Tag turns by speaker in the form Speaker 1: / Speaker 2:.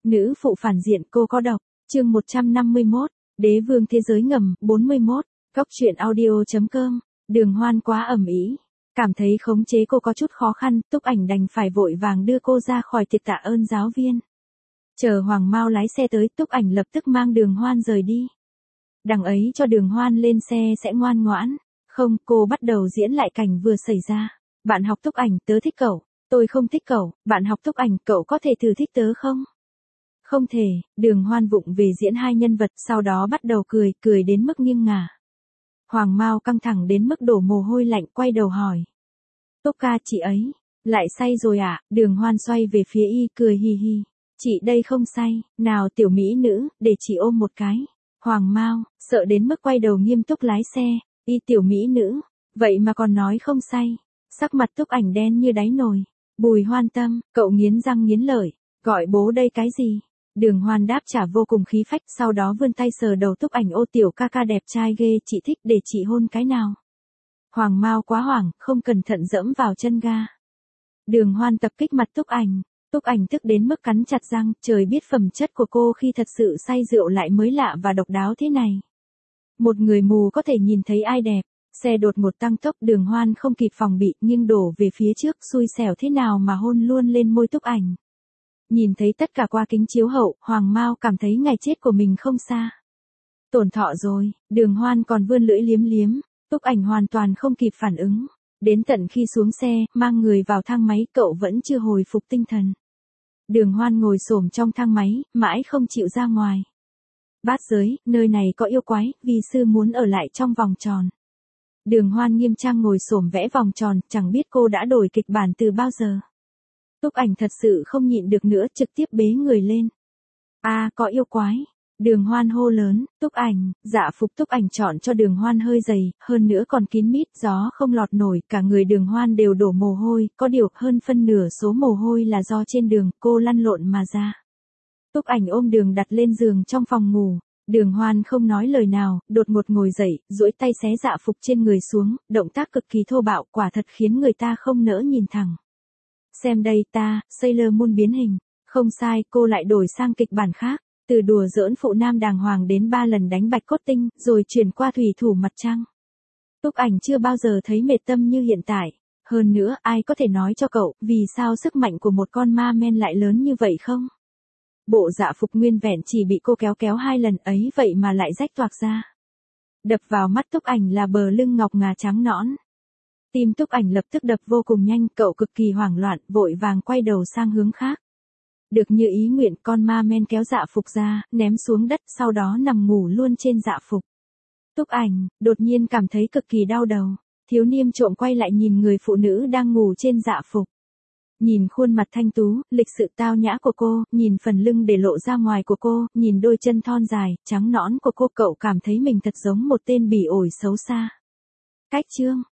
Speaker 1: Nữ phụ phản diện cô có độc. Chương 151. Đế vương thế giới ngầm. 41. Cốc truyện audio.com. Đường Hoan quá ầm ĩ, cảm thấy khống chế cô có chút khó khăn, Túc Ảnh đành phải vội vàng đưa cô ra khỏi tiệc tạ ơn giáo viên. Chờ Hoàng Mao lái xe tới, Túc Ảnh lập tức mang Đường Hoan rời đi. Đằng ấy cho Đường Hoan lên xe sẽ ngoan ngoãn. Không, cô bắt đầu diễn lại cảnh vừa xảy ra. Bạn học Túc Ảnh, tớ thích cậu. Tôi không thích cậu. Bạn học Túc Ảnh, cậu có thể thử thích tớ không? Không thể. Đường Hoan vụng về diễn hai nhân vật, sau đó bắt đầu cười đến mức nghiêng ngả. Hoàng Mao căng thẳng đến mức đổ mồ hôi lạnh, quay đầu hỏi. Túc ca, chị ấy lại say rồi à? Đường Hoan xoay về phía y, cười hì hì. Chị đây không say, nào tiểu mỹ nữ, để chị ôm một cái. Hoàng Mao sợ đến mức quay đầu nghiêm túc lái xe. Y tiểu mỹ nữ, vậy mà còn nói không say. Sắc mặt Túc Ảnh đen như đáy nồi. Bùi Hoan Tâm, cậu nghiến răng nghiến lợi, gọi bố đây cái gì? Đường Hoan đáp trả vô cùng khí phách, sau đó vươn tay sờ đầu Túc Ảnh. Ô tiểu ca ca đẹp trai ghê, chị thích để chị hôn cái nào? Hoàng Mao quá hoảng, không cẩn thận dẫm vào chân ga. Đường Hoan tập kích mặt Túc Ảnh. Túc Ảnh tức đến mức cắn chặt răng, trời biết phẩm chất của cô khi thật sự say rượu lại mới lạ và độc đáo thế này. Một người mù có thể nhìn thấy ai đẹp. Xe đột ngột tăng tốc, Đường Hoan không kịp phòng bị, nhưng đổ về phía trước, xui xẻo thế nào mà hôn luôn lên môi Túc Ảnh. Nhìn thấy tất cả qua kính chiếu hậu, Hoàng Mao cảm thấy ngày chết của mình không xa. Tổn thọ rồi. Đường Hoan còn vươn lưỡi liếm liếm. Túc Ảnh hoàn toàn không kịp phản ứng. Đến tận khi xuống xe, mang người vào thang máy, cậu vẫn chưa hồi phục tinh thần. Đường Hoan ngồi xổm trong thang máy, mãi không chịu ra ngoài. Bát giới, nơi này có yêu quái, vi sư muốn ở lại trong vòng tròn. Đường Hoan nghiêm trang ngồi xổm vẽ vòng tròn, chẳng biết cô đã đổi kịch bản từ bao giờ. Túc Ảnh thật sự không nhịn được nữa, trực tiếp bế người lên. Có yêu quái. Đường Hoan hô lớn. Túc Ảnh, dạ phục Túc Ảnh chọn cho Đường Hoan hơi dày, hơn nữa còn kín mít, gió không lọt nổi, cả người Đường Hoan đều đổ mồ hôi, có điều hơn phân nửa số mồ hôi là do trên đường cô lăn lộn mà ra. Túc Ảnh ôm Đường đặt lên giường trong phòng ngủ. Đường Hoan không nói lời nào, đột ngột ngồi dậy, duỗi tay xé dạ phục trên người xuống, động tác cực kỳ thô bạo, quả thật khiến người ta không nỡ nhìn thẳng. Xem đây ta, Sailor Moon biến hình. Không sai, cô lại đổi sang kịch bản khác. Từ đùa giỡn phụ nam đàng hoàng đến 3 lần đánh bạch cốt tinh, rồi chuyển qua thủy thủ mặt trăng. Túc Ảnh chưa bao giờ thấy mệt tâm như hiện tại. Hơn nữa, ai có thể nói cho cậu, vì sao sức mạnh của một con ma men lại lớn như vậy không? Bộ dạ phục nguyên vẹn chỉ bị cô kéo 2 lần ấy, vậy mà lại rách toạc ra. Đập vào mắt Túc Ảnh là bờ lưng ngọc ngà trắng nõn. Tim Túc Ảnh lập tức đập vô cùng nhanh, cậu cực kỳ hoảng loạn, vội vàng quay đầu sang hướng khác. Được như ý nguyện, con ma men kéo dạ phục ra, ném xuống đất, sau đó nằm ngủ luôn trên dạ phục. Túc Ảnh đột nhiên cảm thấy cực kỳ đau đầu. Thiếu niêm trộm quay lại nhìn người phụ nữ đang ngủ trên dạ phục. Nhìn khuôn mặt thanh tú, lịch sự tao nhã của cô, nhìn phần lưng để lộ ra ngoài của cô, nhìn đôi chân thon dài, trắng nõn của cô, cậu cảm thấy mình thật giống một tên bỉ ổi xấu xa. Cách chương